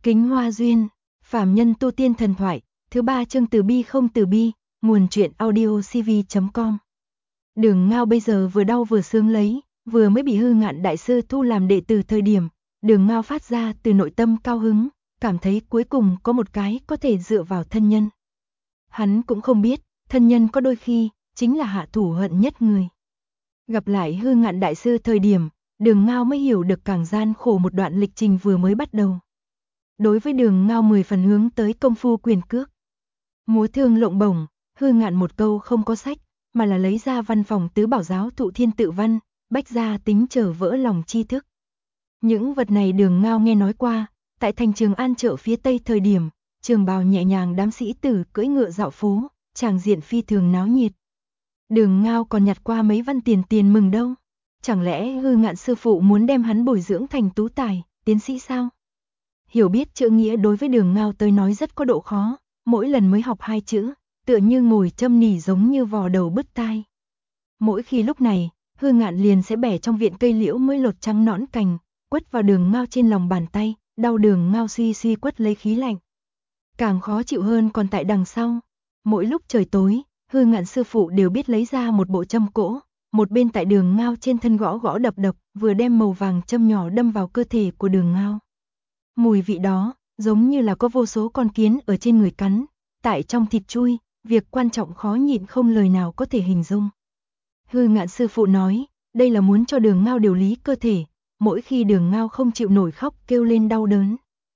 Kính Hoa Duyên, Phàm Nhân Tu Tiên Thần Thoại, thứ 3 chương Từ Bi không từ bi, nguồn truyện audio cv.com. Đường Ngao bây giờ vừa đau vừa sướng lấy, vừa mới bị Hư Ngạn đại sư thu làm đệ tử thời điểm, Đường Ngao phát ra từ nội tâm cao hứng, cảm thấy cuối cùng có một cái có thể dựa vào thân nhân. Hắn cũng không biết, thân nhân có đôi khi chính là hạ thủ hận nhất người. Gặp lại Hư Ngạn đại sư thời điểm, Đường Ngao mới hiểu được càng gian khổ một đoạn lịch trình vừa mới bắt đầu. Đối với Đường Ngao 10 phần hướng tới công phu quyền cước. Múa thương lộng bổng, Hư Ngạn một câu không có sách, mà là lấy ra văn phòng tứ bảo giáo thụ thiên tự văn, bách gia tính trở vỡ lòng tri thức. Những vật này Đường Ngao nghe nói qua, tại thành Trường An chợ phía tây thời điểm, trường bào nhẹ nhàng đám sĩ tử cưỡi ngựa dạo phố, tràng diện phi thường náo nhiệt. Đường Ngao còn nhặt qua mấy văn tiền mừng đâu. Chẳng lẽ Hư Ngạn sư phụ muốn đem hắn bồi dưỡng thành tú tài, tiến sĩ sao? Hiểu biết chữ nghĩa đối với Đường Ngao tới nói rất có độ khó, mỗi lần mới học 2 chữ, tựa như ngồi châm nỉ giống như vò đầu bứt tai. Mỗi khi lúc này, Hư Ngạn liền sẽ bẻ trong viện cây liễu mới lột trắng nõn cành, quất vào Đường Ngao trên lòng bàn tay, đau Đường Ngao suy suy quất lấy khí lạnh. Càng khó chịu hơn còn tại đằng sau. Mỗi lúc trời tối, Hư Ngạn sư phụ đều biết lấy ra một bộ châm cỗ, một bên tại Đường Ngao trên thân gõ gõ đập đập, vừa đem màu vàng châm nhỏ đâm vào cơ thể của Đường Ngao. Mùi vị đó, giống như là có vô số con kiến ở trên người cắn, tại trong thịt chui, việc quan trọng khó nhịn không lời nào có thể hình dung. Hư Ngạn sư phụ nói, đây là muốn cho Đường Ngao điều lý cơ thể, mỗi khi Đường Ngao không chịu nổi khóc kêu lên đau đớn.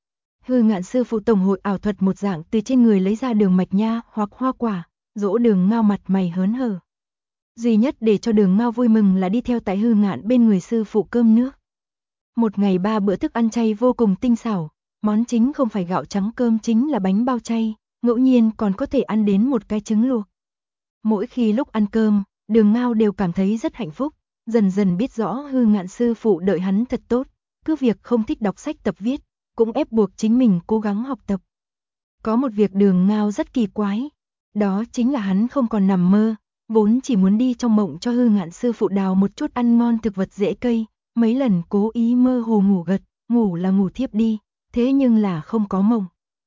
Hư Ngạn sư phụ tổng hội ảo thuật một dạng từ trên người lấy ra đường mạch nha hoặc hoa quả, dỗ Đường Ngao mặt mày hớn hở. Duy nhất để cho Đường Ngao vui mừng là đi theo tại Hư Ngạn bên người sư phụ cơm nước. Một ngày 3 bữa thức ăn chay vô cùng tinh xảo, món chính không phải gạo trắng cơm chính là bánh bao chay, ngẫu nhiên còn có thể ăn đến một cái trứng luộc. Mỗi khi lúc ăn cơm, Đường Ngao đều cảm thấy rất hạnh phúc, dần dần biết rõ Hư Ngạn sư phụ đợi hắn thật tốt, cứ việc không thích đọc sách tập viết, cũng ép buộc chính mình cố gắng học tập. Có một việc Đường Ngao rất kỳ quái, đó chính là hắn không còn nằm mơ, vốn chỉ muốn đi trong mộng cho Hư Ngạn sư phụ đào một chút ăn ngon thực vật rễ cây, mấy lần cố ý mơ hồ ngủ gật, ngủ là ngủ thiếp đi, thế nhưng là không có mộng.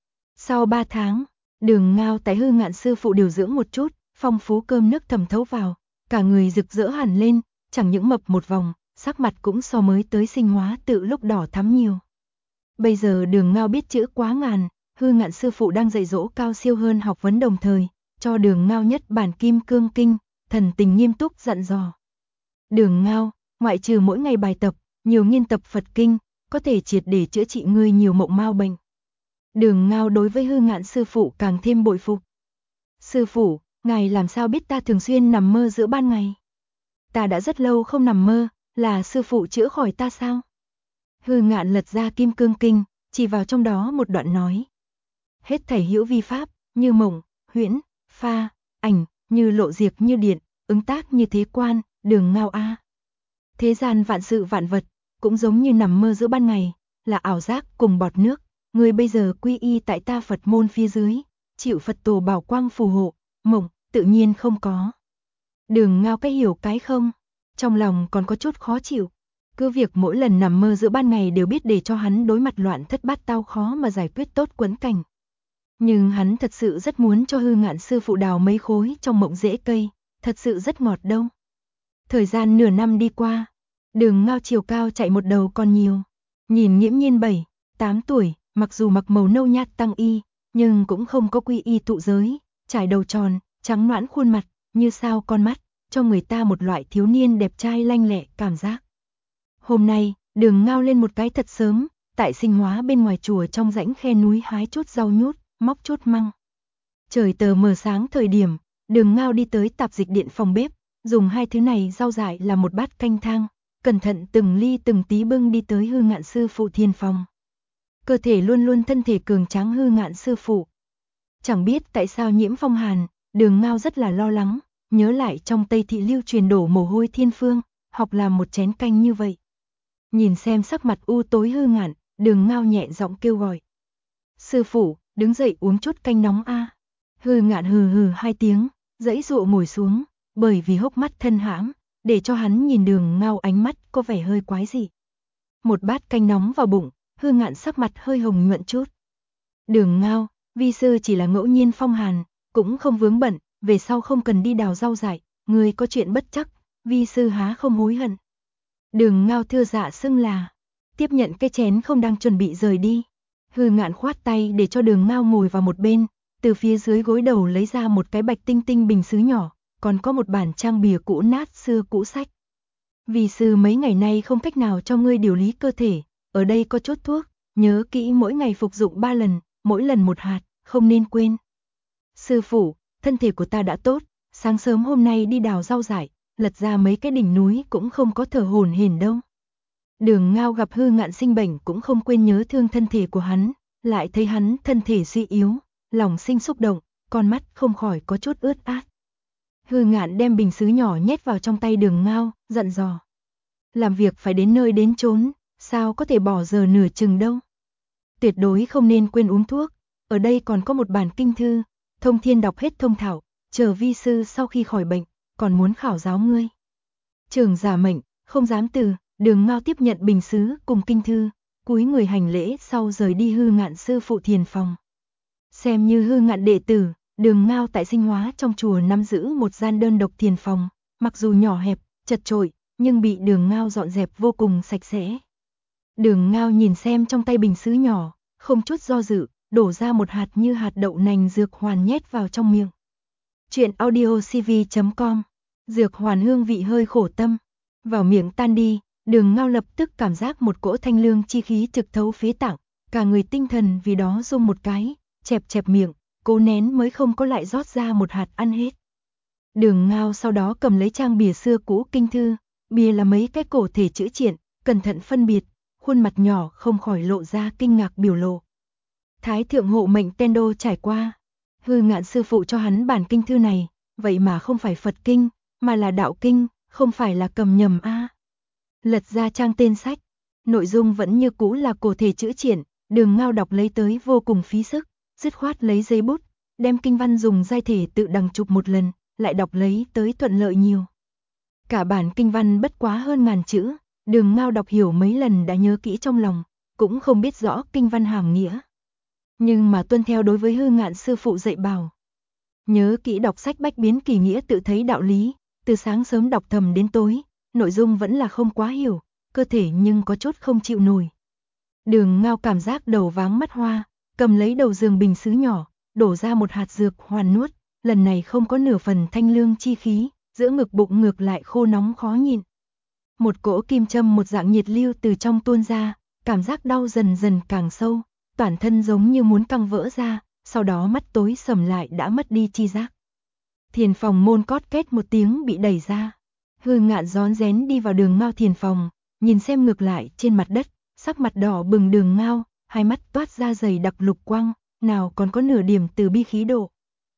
Sau 3 tháng, Đường Ngao tại Hư Ngạn sư phụ điều dưỡng một chút, phong phú cơm nước thẩm thấu vào, cả người rực rỡ hẳn lên, chẳng những mập một vòng, sắc mặt cũng so mới tới sinh hóa tự lúc đỏ thắm nhiều. Bây giờ Đường Ngao biết chữ quá ngàn, Hư Ngạn sư phụ đang dạy dỗ cao siêu hơn học vấn đồng thời, cho Đường Ngao nhất bản kim cương kinh, thần tình nghiêm túc dặn dò. Đường Ngao, ngoại trừ mỗi ngày bài tập, nhiều nghiên tập Phật kinh, có thể triệt để chữa trị ngươi nhiều mộng mao bệnh. Đường Ngao đối với Hư Ngạn sư phụ càng thêm bội phục. Sư phụ, ngài làm sao biết ta thường xuyên nằm mơ giữa ban ngày? Ta đã rất lâu không nằm mơ, là sư phụ chữa khỏi ta sao? Hư Ngạn lật ra kim cương kinh, chỉ vào trong đó một đoạn nói. Hết thảy hữu vi pháp, như mộng, huyễn, pha, ảnh, như lộ diệt như điện, ứng tác như thế quan, Đường Ngao a. Thế gian vạn sự vạn vật, cũng giống như nằm mơ giữa ban ngày, là ảo giác cùng bọt nước, người bây giờ quy y tại ta Phật môn phía dưới, chịu Phật tổ bảo quang phù hộ, mộng, tự nhiên không có. Đường Ngao cái hiểu cái không, trong lòng còn có chút khó chịu, cứ việc mỗi lần nằm mơ giữa ban ngày đều biết để cho hắn đối mặt loạn thất bát tao khó mà giải quyết tốt quẫn cảnh. Nhưng hắn thật sự rất muốn cho Hư Ngạn sư phụ đào mấy khối trong mộng rễ cây, thật sự rất ngọt đâu. Thời gian nửa năm đi qua, Đường Ngao chiều cao chạy một đầu còn nhiều. Nhìn nghiễm nhiên 7, 8 tuổi, mặc dù mặc màu nâu nhạt tăng y, nhưng cũng không có quy y tụ giới, trải đầu tròn, trắng nõn khuôn mặt, như sao con mắt, cho người ta một loại thiếu niên đẹp trai lanh lẹ cảm giác. Hôm nay, Đường Ngao lên một cái thật sớm, tại Sinh Hóa bên ngoài chùa trong rãnh khe núi hái chút rau nhút, móc chút măng. Trời tờ mờ sáng thời điểm, Đường Ngao đi tới tạp dịch điện phòng bếp, dùng hai thứ này rau dại là một bát canh thang, cẩn thận từng ly từng tí bưng đi tới Hư Ngạn sư phụ thiên phòng. Cơ thể luôn luôn thân thể cường tráng Hư Ngạn sư phụ. Chẳng biết tại sao nhiễm phong hàn, Đường Ngao rất là lo lắng, nhớ lại trong Tây Thị lưu truyền đổ mồ hôi thiên phương, học làm một chén canh như vậy. Nhìn xem sắc mặt u tối Hư Ngạn, Đường Ngao nhẹ giọng kêu gọi. Sư phụ, đứng dậy uống chút canh nóng a. Hư Ngạn hừ hừ 2 tiếng, giãy giụa ngồi xuống, bởi vì hốc mắt thân hãm, để cho hắn nhìn Đường Ngao ánh mắt có vẻ hơi quái dị. Một bát canh nóng vào bụng, Hư Ngạn sắc mặt hơi hồng nhuận chút, Đường Ngao, vi sư chỉ là ngẫu nhiên phong hàn, cũng không vướng bận, về sau không cần đi đào rau dại, người có chuyện bất chắc, vi sư há không hối hận. Đường Ngao thưa dạ xưng là, tiếp nhận cái chén không đang chuẩn bị rời đi. Hư Ngạn khoát tay để cho Đường Ngao ngồi vào một bên, từ phía dưới gối đầu lấy ra một cái bạch tinh tinh bình sứ nhỏ, còn có một bản trang bìa cũ nát xưa cũ sách. Vi sư mấy ngày nay không cách nào cho ngươi điều lý cơ thể, ở đây có chốt thuốc, nhớ kỹ mỗi ngày phục dụng 3 lần, mỗi lần 1 hạt, không nên quên. Sư phụ, thân thể của ta đã tốt, sáng sớm hôm nay đi đào rau dại, lật ra mấy cái đỉnh núi cũng không có thở hổn hển đâu. Đường Ngao gặp Hư Ngạn sinh bệnh cũng không quên nhớ thương thân thể của hắn, lại thấy hắn thân thể suy yếu, lòng sinh xúc động, con mắt không khỏi có chút ướt át. Hư Ngạn đem bình sứ nhỏ nhét vào trong tay Đường Ngao, dặn dò. Làm việc phải đến nơi đến chốn, sao có thể bỏ giờ nửa chừng đâu. Tuyệt đối không nên quên uống thuốc, ở đây còn có một bản kinh thư, thông thiên đọc hết thông thạo, chờ vi sư sau khi khỏi bệnh, còn muốn khảo giáo ngươi. Trưởng giả mệnh, không dám từ, Đường Ngao tiếp nhận bình sứ cùng kinh thư, cúi người hành lễ sau rời đi Hư Ngạn sư phụ thiền phòng. Xem như Hư Ngạn đệ tử, Đường Ngao tại Sinh Hóa trong chùa nắm giữ một gian đơn độc thiền phòng, mặc dù nhỏ hẹp, chật chội, nhưng bị Đường Ngao dọn dẹp vô cùng sạch sẽ. Đường Ngao nhìn xem trong tay bình sứ nhỏ, không chút do dự, đổ ra một hạt như hạt đậu nành dược hoàn nhét vào trong miệng. Chuyện audiocv.com, dược hoàn hương vị hơi khổ tâm, vào miệng tan đi, Đường Ngao lập tức cảm giác một cỗ thanh lương chi khí trực thấu phế tạng, cả người tinh thần vì đó rung một cái, chẹp chẹp miệng, cố nén mới không có lại rót ra một hạt ăn hết. Đường Ngao sau đó cầm lấy trang bìa xưa cũ kinh thư, bìa là mấy cái cổ thể chữ triện, cẩn thận phân biệt, khuôn mặt nhỏ không khỏi lộ ra kinh ngạc biểu lộ. Thái thượng hộ mệnh Tendo trải qua, Hư Ngạn sư phụ cho hắn bản kinh thư này, vậy mà không phải Phật kinh, mà là đạo kinh, không phải là cầm nhầm a. Lật ra trang tên sách, nội dung vẫn như cũ là cổ thể chữ triện, Đường Ngao đọc lấy tới vô cùng phí sức, dứt khoát lấy giấy bút, đem kinh văn dùng giai thể tự đằng chụp một lần, lại đọc lấy tới thuận lợi nhiều. Cả bản kinh văn bất quá hơn 1000 chữ, Đường Ngao đọc hiểu mấy lần đã nhớ kỹ trong lòng, cũng không biết rõ kinh văn hàm nghĩa. Nhưng mà tuân theo đối với Hư Ngạn sư phụ dạy bảo. Nhớ kỹ đọc sách bách biến kỳ nghĩa tự thấy đạo lý, từ sáng sớm đọc thầm đến tối, nội dung vẫn là không quá hiểu, cơ thể nhưng có chút không chịu nổi. Đường Ngao cảm giác đầu váng mắt hoa, cầm lấy đầu giường bình sứ nhỏ, đổ ra một hạt dược hoàn nuốt, lần này không có nửa phần thanh lương chi khí, giữa ngực bụng ngược lại khô nóng khó nhịn. Một cỗ kim châm một dạng nhiệt lưu từ trong tuôn ra, cảm giác đau dần dần càng sâu, toàn thân giống như muốn căng vỡ ra, sau đó mắt tối sầm lại đã mất đi chi giác. Thiền phòng môn cót két một tiếng bị đẩy ra. Hư Ngạn rón rén đi vào Đường Ngao thiền phòng, nhìn xem ngược lại trên mặt đất, sắc mặt đỏ bừng Đường Ngao, hai mắt toát ra dày đặc lục quang, nào còn có nửa điểm từ bi khí độ.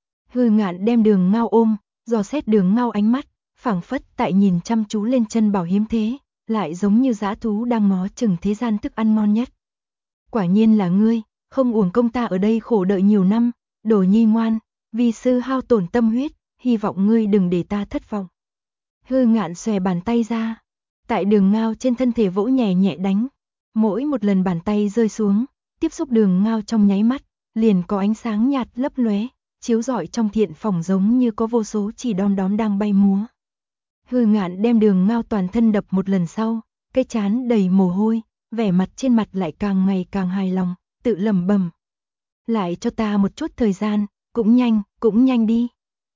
Hư Ngạn đem Đường Ngao ôm, dò xét Đường Ngao ánh mắt, phảng phất tại nhìn chăm chú lên chân bảo hiếm thế, lại giống như dã thú đang ngó chừng thế gian thức ăn ngon nhất. Quả nhiên là ngươi, không uổng công ta ở đây khổ đợi nhiều năm, Đồ nhi ngoan, vi sư hao tổn tâm huyết, hy vọng ngươi đừng để ta thất vọng. Hư Ngạn xòe bàn tay ra, tại Đường Ngao trên thân thể vỗ nhẹ nhẹ đánh, mỗi một lần bàn tay rơi xuống, tiếp xúc Đường Ngao trong nháy mắt, liền có ánh sáng nhạt lấp lóe, chiếu rọi trong thiện phòng giống như có vô số chỉ đom đóm đang bay múa. Hư Ngạn đem Đường Ngao toàn thân đập một lần sau, cái trán đầy mồ hôi, vẻ mặt trên mặt lại càng ngày càng hài lòng, tự lẩm bẩm. Lại cho ta một chút thời gian, cũng nhanh đi.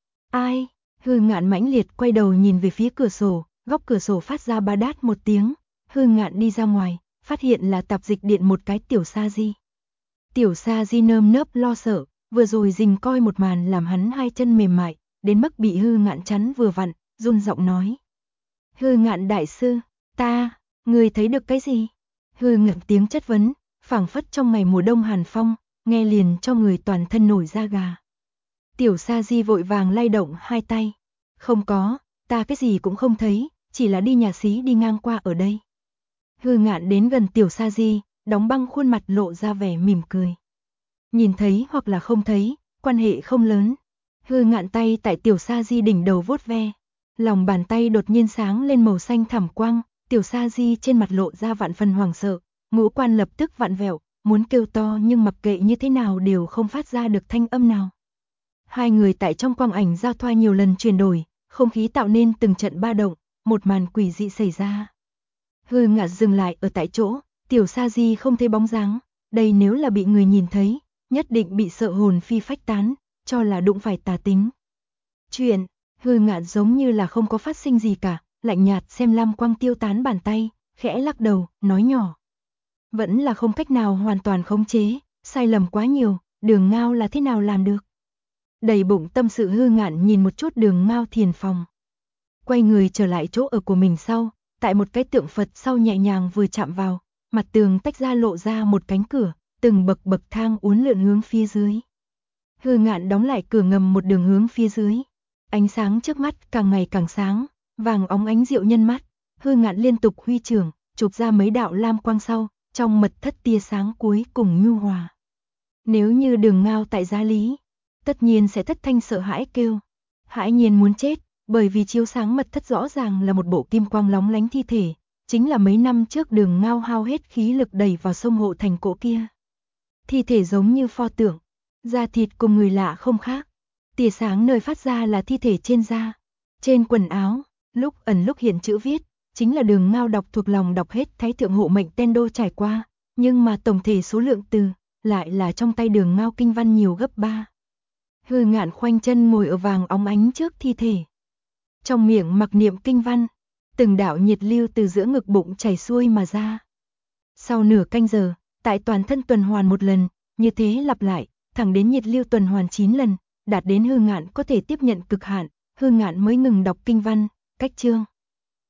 Ai? Hư Ngạn mãnh liệt quay đầu nhìn về phía cửa sổ, góc cửa sổ phát ra ba đát một tiếng, Hư Ngạn đi ra ngoài, phát hiện là tạp dịch điện một cái Tiểu Sa Di. Tiểu Sa Di nơm nớp lo sợ, vừa rồi rình coi một màn làm hắn hai chân mềm mại, đến mức bị Hư Ngạn chắn vừa vặn, run giọng nói. Hư Ngạn đại sư, người thấy được cái gì? Hư Ngạn tiếng chất vấn, phảng phất trong ngày mùa đông hàn phong, nghe liền cho người toàn thân nổi da gà. Tiểu Sa Di vội vàng lay động hai tay. Không có, ta cái gì cũng không thấy, chỉ là đi nhà xí đi ngang qua ở đây. Hư Ngạn đến gần Tiểu Sa Di, đóng băng khuôn mặt lộ ra vẻ mỉm cười. Nhìn thấy hoặc là không thấy, quan hệ không lớn. Hư Ngạn tay tại Tiểu Sa Di đỉnh đầu vuốt ve, lòng bàn tay đột nhiên sáng lên màu xanh thẳm quang, Tiểu Sa Di trên mặt lộ ra vạn phần hoảng sợ, ngũ quan lập tức vặn vẹo, muốn kêu to nhưng mặc kệ như thế nào đều không phát ra được thanh âm nào. Hai người tại trong quang ảnh giao thoa nhiều lần chuyển đổi, không khí tạo nên từng trận ba động, một màn quỷ dị xảy ra. Hư Ngạn dừng lại ở tại chỗ, Tiểu Sa Di không thấy bóng dáng, đây nếu là bị người nhìn thấy, nhất định bị sợ hồn phi phách tán, cho là đụng phải tà tính. Chuyện, Hư Ngạn giống như là không có phát sinh gì cả, lạnh nhạt xem lam quang tiêu tán bàn tay, khẽ lắc đầu, nói nhỏ. Vẫn là không cách nào hoàn toàn khống chế, sai lầm quá nhiều, Đường Ngao là thế nào làm được. Đầy bụng tâm sự Hư Ngạn nhìn một chút Đường Ngao thiền phòng. Quay người trở lại chỗ ở của mình sau, tại một cái tượng Phật sau nhẹ nhàng vừa chạm vào, mặt tường tách ra lộ ra một cánh cửa, từng bậc bậc thang uốn lượn hướng phía dưới. Hư Ngạn đóng lại cửa ngầm một đường hướng phía dưới. Ánh sáng trước mắt càng ngày càng sáng, vàng óng ánh diệu nhân mắt. Hư Ngạn liên tục huy trưởng, chụp ra mấy đạo lam quang sau, trong mật thất tia sáng cuối cùng nhu hòa. Nếu như Đường Ngao tại Gia Lý, tất nhiên sẽ thất thanh sợ hãi kêu. Hãi nhiên muốn chết, bởi vì chiếu sáng mật thất rõ ràng là một bộ kim quang lóng lánh thi thể, chính là mấy năm trước Đường Ngao hao hết khí lực đẩy vào sông Hộ Thành cỗ kia. Thi thể giống như pho tượng, da thịt cùng người lạ không khác. Tia sáng nơi phát ra là thi thể trên da, trên quần áo, lúc ẩn lúc hiện chữ viết, chính là Đường Ngao đọc thuộc lòng đọc hết Thái thượng hộ mệnh Tendo trải qua, nhưng mà tổng thể số lượng từ lại là trong tay Đường Ngao kinh văn nhiều gấp 3. Hư Ngạn khoanh chân ngồi ở vàng óng ánh trước thi thể. Trong miệng mặc niệm kinh văn, từng đạo nhiệt lưu từ giữa ngực bụng chảy xuôi mà ra. Sau nửa canh giờ, tại toàn thân tuần hoàn một lần, như thế lặp lại, thẳng đến nhiệt lưu tuần hoàn 9 lần, đạt đến Hư Ngạn có thể tiếp nhận cực hạn, Hư Ngạn mới ngừng đọc kinh văn, cách chương.